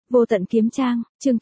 Vô tận kiếm trang, chương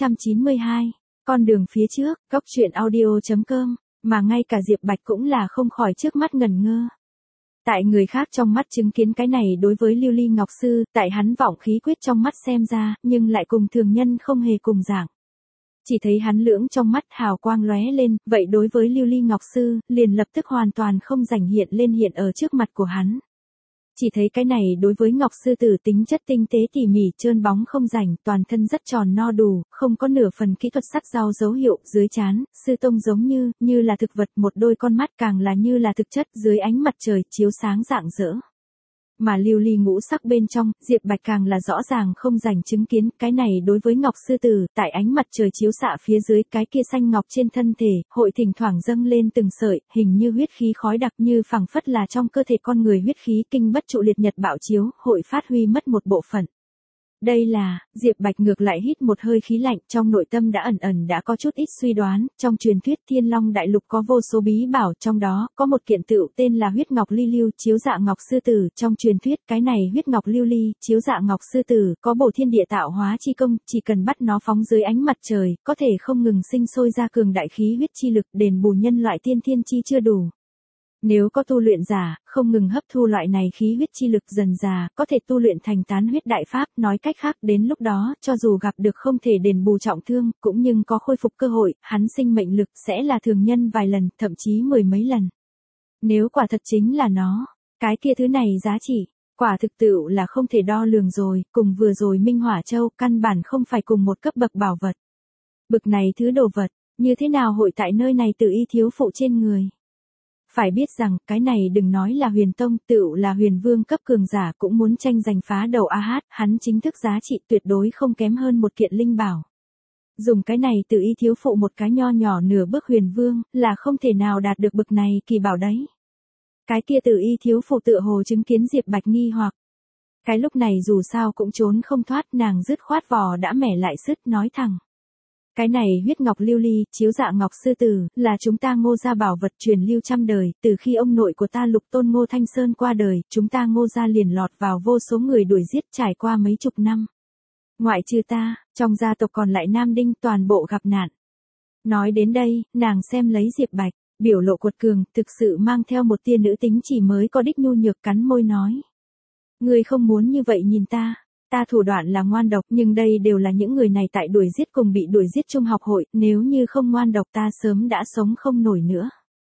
892, con đường phía trước, góc truyện audio.com, mà ngay cả Diệp Bạch cũng là không khỏi trước mắt ngẩn ngơ. Tại người khác trong mắt chứng kiến cái này đối với Lưu Ly Ngọc Sư, tại hắn vọng khí quyết trong mắt xem ra, nhưng lại cùng thường nhân không hề cùng dạng. Chỉ thấy hắn lưỡng trong mắt hào quang lóe lên, vậy đối với Lưu Ly Ngọc Sư, liền lập tức hoàn toàn không rảnh hiện lên hiện ở trước mặt của hắn. Chỉ thấy cái này đối với Ngọc Sư Tử tính chất tinh tế tỉ mỉ trơn bóng không rảnh, toàn thân rất tròn no đủ, không có nửa phần kỹ thuật sắc dao dấu hiệu, dưới trán, sư tông giống như là thực vật, một đôi con mắt càng là như là thực chất, dưới ánh mặt trời chiếu sáng rạng rỡ. Mà lưu ly ngũ sắc bên trong, Diệp Bạch càng là rõ ràng không rảnh chứng kiến, cái này đối với Ngọc Sư Tử, tại ánh mặt trời chiếu xạ phía dưới cái kia xanh ngọc trên thân thể, hội thỉnh thoảng dâng lên từng sợi, hình như huyết khí khói đặc như phảng phất là trong cơ thể con người huyết khí kinh bất trụ liệt nhật bạo chiếu, hội phát huy mất một bộ phận. Đây là, Diệp Bạch ngược lại hít một hơi khí lạnh, trong nội tâm đã ẩn đã có chút ít suy đoán, trong truyền thuyết Thiên Long Đại Lục có vô số bí bảo, trong đó có một kiện tựu tên là huyết ngọc ly lưu, chiếu dạ Ngọc Sư Tử, trong truyền thuyết cái này huyết ngọc lưu ly, chiếu dạ Ngọc Sư Tử, có bổ thiên địa tạo hóa chi công, chỉ cần bắt nó phóng dưới ánh mặt trời, có thể không ngừng sinh sôi ra cường đại khí huyết chi lực, đền bù nhân loại tiên thiên chi chưa đủ. Nếu có tu luyện giả, không ngừng hấp thu loại này khí huyết chi lực dần già, có thể tu luyện thành tán huyết đại pháp, nói cách khác đến lúc đó, cho dù gặp được không thể đền bù trọng thương, cũng nhưng có khôi phục cơ hội, hắn sinh mệnh lực sẽ là thường nhân vài lần, thậm chí mười mấy lần. Nếu quả thật chính là nó, cái kia thứ này giá trị, quả thực tựu là không thể đo lường rồi, cùng vừa rồi Minh Hỏa Châu, căn bản không phải cùng một cấp bậc bảo vật. Bực này thứ đồ vật, như thế nào hội tại nơi này tự y thiếu phụ trên người? Phải biết rằng, cái này đừng nói là huyền tông, tựu là huyền vương cấp cường giả cũng muốn tranh giành phá đầu hắn chính thức giá trị tuyệt đối không kém hơn một kiện linh bảo. Dùng cái này tự y thiếu phụ một cái nho nhỏ nửa bước huyền vương, là không thể nào đạt được bực này kỳ bảo đấy. Cái kia tự y thiếu phụ tựa hồ chứng kiến Diệp Bạch nghi hoặc. Cái lúc này dù sao cũng trốn không thoát, nàng dứt khoát vò đã mẻ lại sứt nói thẳng. Cái này huyết ngọc lưu ly, chiếu dạ Ngọc Sư Tử, là chúng ta Ngô gia bảo vật truyền lưu trăm đời, từ khi ông nội của ta Lục Tôn Ngô Thanh Sơn qua đời, chúng ta Ngô gia liền lọt vào vô số người đuổi giết trải qua mấy chục năm. Ngoại trừ ta, trong gia tộc còn lại nam đinh toàn bộ gặp nạn. Nói đến đây, nàng xem lấy Diệp Bạch, biểu lộ cuột cường, thực sự mang theo một tia nữ tính chỉ mới có đích nhu nhược cắn môi nói. Ngươi không muốn như vậy nhìn ta. Ta thủ đoạn là ngoan độc, nhưng đây đều là những người này tại đuổi giết cùng bị đuổi giết chung học hội, nếu như không ngoan độc ta sớm đã sống không nổi nữa.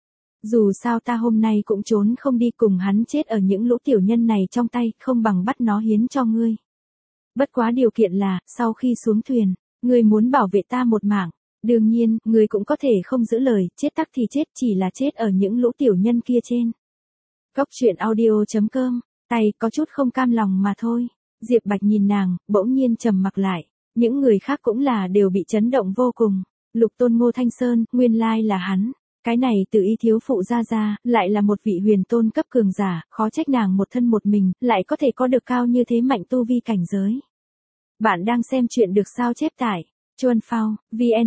Dù sao ta hôm nay cũng trốn không đi, cùng hắn chết ở những lũ tiểu nhân này trong tay, không bằng bắt nó hiến cho ngươi. Bất quá điều kiện là, sau khi xuống thuyền, ngươi muốn bảo vệ ta một mạng. Đương nhiên, ngươi cũng có thể không giữ lời, chết tắc thì chết, chỉ là chết ở những lũ tiểu nhân kia trên. Góc truyện audio.com, tay có chút không cam lòng mà thôi. Diệp Bạch nhìn nàng, bỗng nhiên trầm mặc lại. Những người khác cũng là đều bị chấn động vô cùng. Lục Tôn Ngô Thanh Sơn, nguyên lai là hắn. Cái này tự y thiếu phụ ra, lại là một vị huyền tôn cấp cường giả, khó trách nàng một thân một mình, lại có thể có được cao như thế mạnh tu vi cảnh giới. Bạn đang xem chuyện được sao chép tải. Chuan Phao,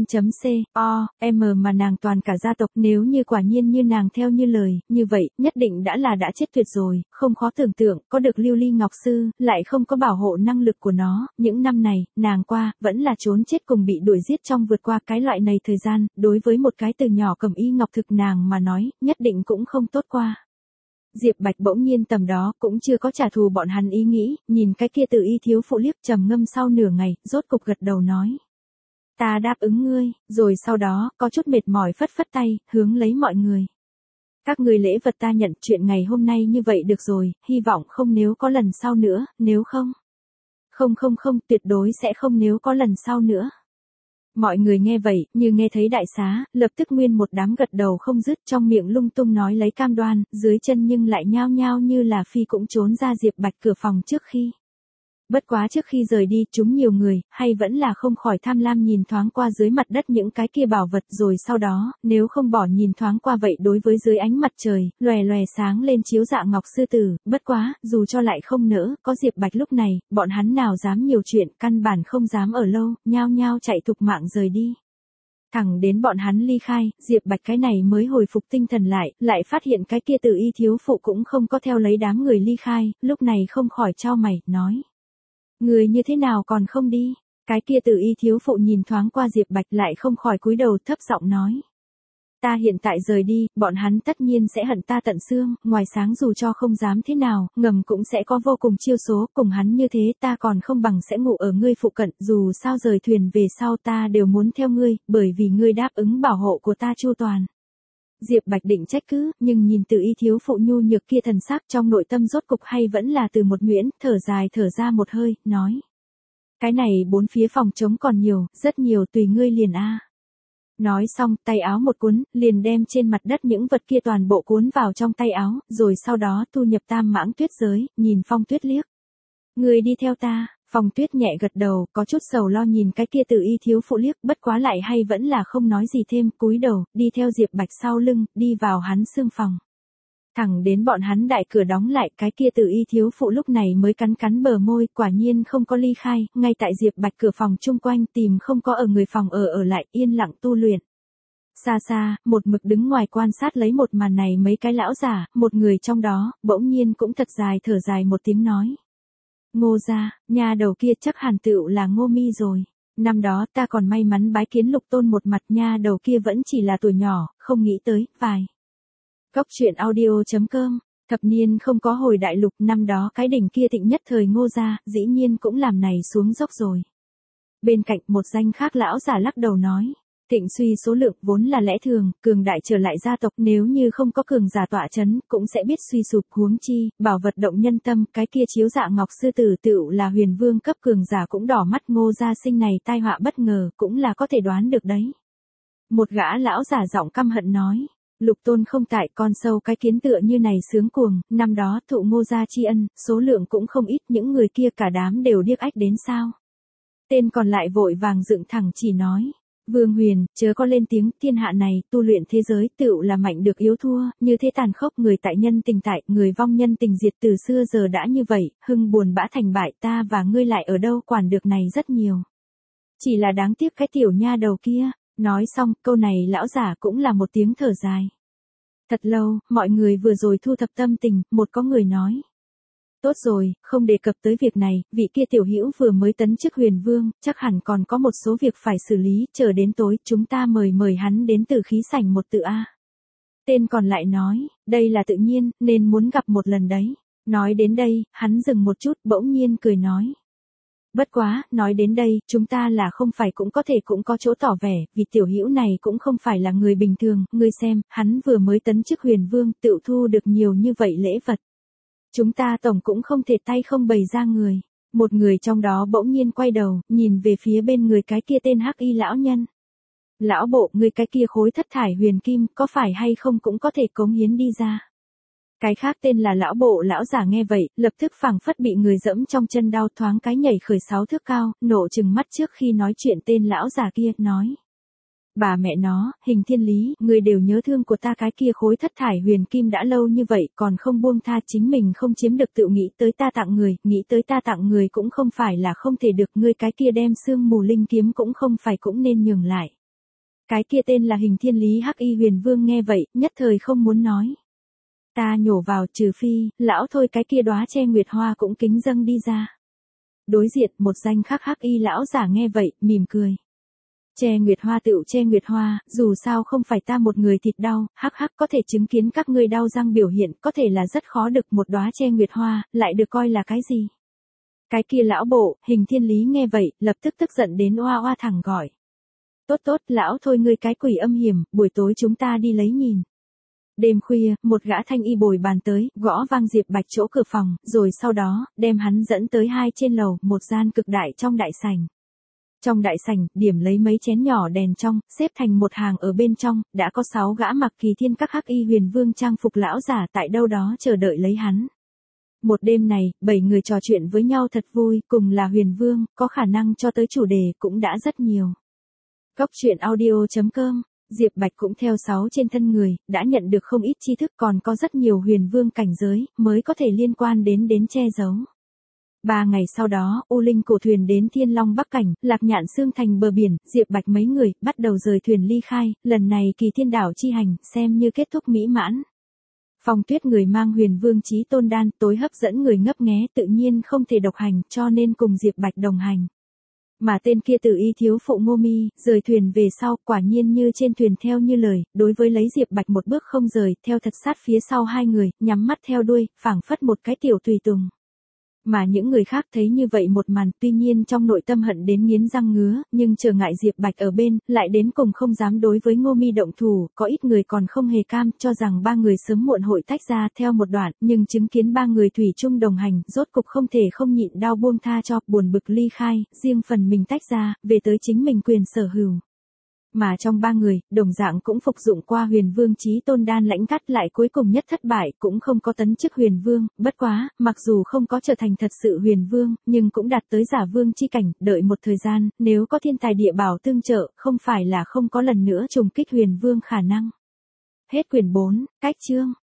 vn.co.m mà nàng toàn cả gia tộc, nếu như quả nhiên như nàng theo như lời, như vậy, nhất định đã chết tuyệt rồi, không khó tưởng tượng, có được Lưu Ly Ngọc Sư, lại không có bảo hộ năng lực của nó, những năm này, nàng qua, vẫn là trốn chết cùng bị đuổi giết trong vượt qua cái loại này thời gian, đối với một cái từ nhỏ cầm y ngọc thực nàng mà nói, nhất định cũng không tốt qua. Diệp Bạch bỗng nhiên tầm đó cũng chưa có trả thù bọn hắn ý nghĩ, nhìn cái kia tự y thiếu phụ liếc trầm ngâm sau nửa ngày, rốt cục gật đầu nói. Ta đáp ứng ngươi, rồi sau đó, có chút mệt mỏi phất phất tay, hướng lấy mọi người. Các ngươi lễ vật ta nhận, chuyện ngày hôm nay như vậy được rồi, hy vọng không nếu có lần sau nữa, nếu không. Không, tuyệt đối sẽ không nếu có lần sau nữa. Mọi người nghe vậy, như nghe thấy đại xá, lập tức nguyên một đám gật đầu không dứt, trong miệng lung tung nói lấy cam đoan, dưới chân nhưng lại nhao nhao như là phi cũng trốn ra Diệp Bạch cửa phòng trước khi. Bất quá trước khi rời đi, chúng nhiều người, hay vẫn là không khỏi tham lam nhìn thoáng qua dưới mặt đất những cái kia bảo vật, rồi sau đó, nếu không bỏ nhìn thoáng qua vậy đối với dưới ánh mặt trời, lòe sáng lên chiếu dạ Ngọc Sư Tử, bất quá, dù cho lại không nỡ, có Diệp Bạch lúc này, bọn hắn nào dám nhiều chuyện, căn bản không dám ở lâu, nhao nhao chạy thục mạng rời đi. Thẳng đến bọn hắn ly khai, Diệp Bạch cái này mới hồi phục tinh thần lại phát hiện cái kia tự y thiếu phụ cũng không có theo lấy đám người ly khai, lúc này không khỏi chau mày, nói. Người như thế nào còn không đi? Cái kia Từ Y thiếu phụ nhìn thoáng qua Diệp Bạch lại không khỏi cúi đầu thấp giọng nói. Ta hiện tại rời đi, bọn hắn tất nhiên sẽ hận ta tận xương, ngoài sáng dù cho không dám thế nào, ngầm cũng sẽ có vô cùng chiêu số, cùng hắn như thế ta còn không bằng sẽ ngủ ở ngươi phụ cận, dù sao rời thuyền về sau ta đều muốn theo ngươi, bởi vì ngươi đáp ứng bảo hộ của ta chu toàn. Diệp Bạch định trách cứ, nhưng nhìn Từ Y thiếu phụ nhu nhược kia thần sắc trong nội tâm rốt cục hay vẫn là Từ một nhuyễn, thở dài thở ra một hơi, nói. Cái này bốn phía phòng trống còn nhiều, rất nhiều tùy ngươi liền a. Nói xong, tay áo một cuốn, liền đem trên mặt đất những vật kia toàn bộ cuốn vào trong tay áo, rồi sau đó thu nhập tam mãng tuyết giới, nhìn Phong Tuyết liếc. Người đi theo ta, Phong Tuyết nhẹ gật đầu, có chút sầu lo nhìn cái kia Từ Y thiếu phụ liếc, bất quá lại hay vẫn là không nói gì thêm, cúi đầu, đi theo Diệp Bạch sau lưng, đi vào hắn xương phòng. Thẳng đến bọn hắn đại cửa đóng lại, cái kia Từ Y thiếu phụ lúc này mới cắn cắn bờ môi, quả nhiên không có ly khai, ngay tại Diệp Bạch cửa phòng chung quanh tìm không có ở người phòng ở lại, yên lặng tu luyện. Xa xa, một mực đứng ngoài quan sát lấy một màn này mấy cái lão giả, một người trong đó, bỗng nhiên cũng thật dài thở dài một tiếng nói. Ngô gia, nhà đầu kia chắc hẳn tựu là Ngô Mi rồi. Năm đó ta còn may mắn bái kiến Lục Tôn một mặt, nha đầu kia vẫn chỉ là tuổi nhỏ, không nghĩ tới, vài. Góc truyện audio.com, thập niên không có hồi đại lục, năm đó cái đỉnh kia thịnh nhất thời Ngô gia, dĩ nhiên cũng làm này xuống dốc rồi. Bên cạnh một danh khác lão giả lắc đầu nói. Thịnh suy số lượng vốn là lẽ thường, cường đại trở lại gia tộc, nếu như không có cường giả tọa chấn, cũng sẽ biết suy sụp, huống chi, bảo vật động nhân tâm, cái kia chiếu dạ ngọc sư tử tựu là huyền vương cấp cường giả cũng đỏ mắt. Ngô gia sinh này tai họa bất ngờ, cũng là có thể đoán được đấy. Một gã lão giả giọng căm hận nói. Lục Tôn không tại, con sâu cái kiến tựa như này sướng cuồng, năm đó thụ Ngô gia tri ân, số lượng cũng không ít, những người kia cả đám đều điếc ách đến sao. Tên còn lại vội vàng dựng thẳng chỉ nói. Vương Huyền, chớ có lên tiếng, thiên hạ này, tu luyện thế giới tựu là mạnh được yếu thua, như thế tàn khốc, người tại nhân tình tại, người vong nhân tình diệt, từ xưa giờ đã như vậy, hưng buồn bã thành bại, ta và ngươi lại ở đâu quản được này rất nhiều. Chỉ là đáng tiếc cái tiểu nha đầu kia. Nói xong, câu này lão giả cũng là một tiếng thở dài. Thật lâu, mọi người vừa rồi thu thập tâm tình, một có người nói. Tốt rồi, không đề cập tới việc này, vị kia tiểu hữu vừa mới tấn chức huyền vương, chắc hẳn còn có một số việc phải xử lý, chờ đến tối, chúng ta mời hắn đến Tử Khí Sảnh một tự A. Tên còn lại nói, đây là tự nhiên, nên muốn gặp một lần đấy. Nói đến đây, hắn dừng một chút, bỗng nhiên cười nói. Bất quá, nói đến đây, chúng ta là không phải cũng có thể cũng có chỗ tỏ vẻ, vì tiểu hữu này cũng không phải là người bình thường, ngươi xem, hắn vừa mới tấn chức huyền vương, tự thu được nhiều như vậy lễ vật. Chúng ta tổng cũng không thể tay không bày ra người. Một người trong đó bỗng nhiên quay đầu, nhìn về phía bên người cái kia tên Hắc Y lão nhân. Lão bộ, người cái kia khối thất thải huyền kim, có phải hay không cũng có thể cống hiến đi ra. Cái khác tên là lão bộ lão giả nghe vậy, lập tức phảng phất bị người dẫm trong chân đau, thoáng cái nhảy khởi 6 thước cao, nộ trừng mắt trước khi nói chuyện tên lão giả kia, nói. Bà mẹ nó, Hình Thiên Lý, người đều nhớ thương của ta cái kia khối thất thải huyền kim đã lâu như vậy, còn không buông tha, chính mình không chiếm được tự nghĩ tới ta tặng người, nghĩ tới ta tặng người cũng không phải là không thể được, ngươi cái kia đem xương mù linh kiếm cũng không phải cũng nên nhường lại. Cái kia tên là Hình Thiên Lý Hắc Y huyền vương nghe vậy, nhất thời không muốn nói. Ta nhổ vào, trừ phi, lão thôi cái kia đóa che nguyệt hoa cũng kính dâng đi ra. Đối diện, một danh khác Hắc Y lão giả nghe vậy, mỉm cười. Che nguyệt hoa tựu che nguyệt hoa, dù sao không phải ta một người thịt đau, hắc hắc, có thể chứng kiến các ngươi đau răng biểu hiện, có thể là rất khó được một đóa che nguyệt hoa, lại được coi là cái gì. Cái kia lão bộ, Hình Thiên Lý nghe vậy, lập tức tức giận đến oa oa thẳng gọi. Tốt, lão thôi ngươi cái quỷ âm hiểm, buổi tối chúng ta đi lấy nhìn. Đêm khuya, một gã thanh y bồi bàn tới, gõ vang Diệp Bạch chỗ cửa phòng, rồi sau đó, đem hắn dẫn tới hai trên lầu, một gian cực đại trong đại sảnh. Trong đại sảnh, điểm lấy mấy chén nhỏ đèn trong, xếp thành một hàng ở bên trong, đã có 6 gã mặc kỳ thiên các Hắc Y huyền vương trang phục lão giả tại đâu đó chờ đợi lấy hắn. Một đêm này, 7 người trò chuyện với nhau thật vui, cùng là huyền vương, có khả năng cho tới chủ đề cũng đã rất nhiều. Góc truyện audio.com, Diệp Bạch cũng theo 6 trên thân người, đã nhận được không ít tri thức, còn có rất nhiều huyền vương cảnh giới, mới có thể liên quan đến che giấu. 3 ngày sau đó, U Linh cổ thuyền đến Thiên Long Bắc Cảnh, Lạc Nhạn Xương thành bờ biển, Diệp Bạch mấy người, bắt đầu rời thuyền ly khai, lần này Kỳ Thiên đảo chi hành, xem như kết thúc mỹ mãn. Phong Tuyết người mang huyền vương chí tôn đan, tối hấp dẫn người ngấp nghé, tự nhiên không thể độc hành, cho nên cùng Diệp Bạch đồng hành. Mà tên kia tự ý thiếu phụ Ngô Mi, rời thuyền về sau, quả nhiên như trên thuyền theo như lời, đối với lấy Diệp Bạch một bước không rời, theo thật sát phía sau hai người, nhắm mắt theo đuôi, phảng phất một cái tiểu tùy tùng. Mà những người khác thấy như vậy một màn, tuy nhiên trong nội tâm hận đến nghiến răng ngứa, nhưng trở ngại Diệp Bạch ở bên, lại đến cùng không dám đối với Ngô Mi động thủ, có ít người còn không hề cam, cho rằng ba người sớm muộn hội tách ra theo một đoạn, nhưng chứng kiến ba người thủy chung đồng hành, rốt cục không thể không nhịn đau buông tha cho, buồn bực ly khai, riêng phần mình tách ra, về tới chính mình quyền sở hữu. Mà trong ba người, đồng dạng cũng phục dụng qua huyền vương chí tôn đan lãnh cắt lại cuối cùng nhất thất bại, cũng không có tấn chức huyền vương, bất quá, mặc dù không có trở thành thật sự huyền vương, nhưng cũng đạt tới giả vương chi cảnh, đợi một thời gian, nếu có thiên tài địa bảo tương trợ, không phải là không có lần nữa trùng kích huyền vương khả năng. Hết quyển 4, cách chương.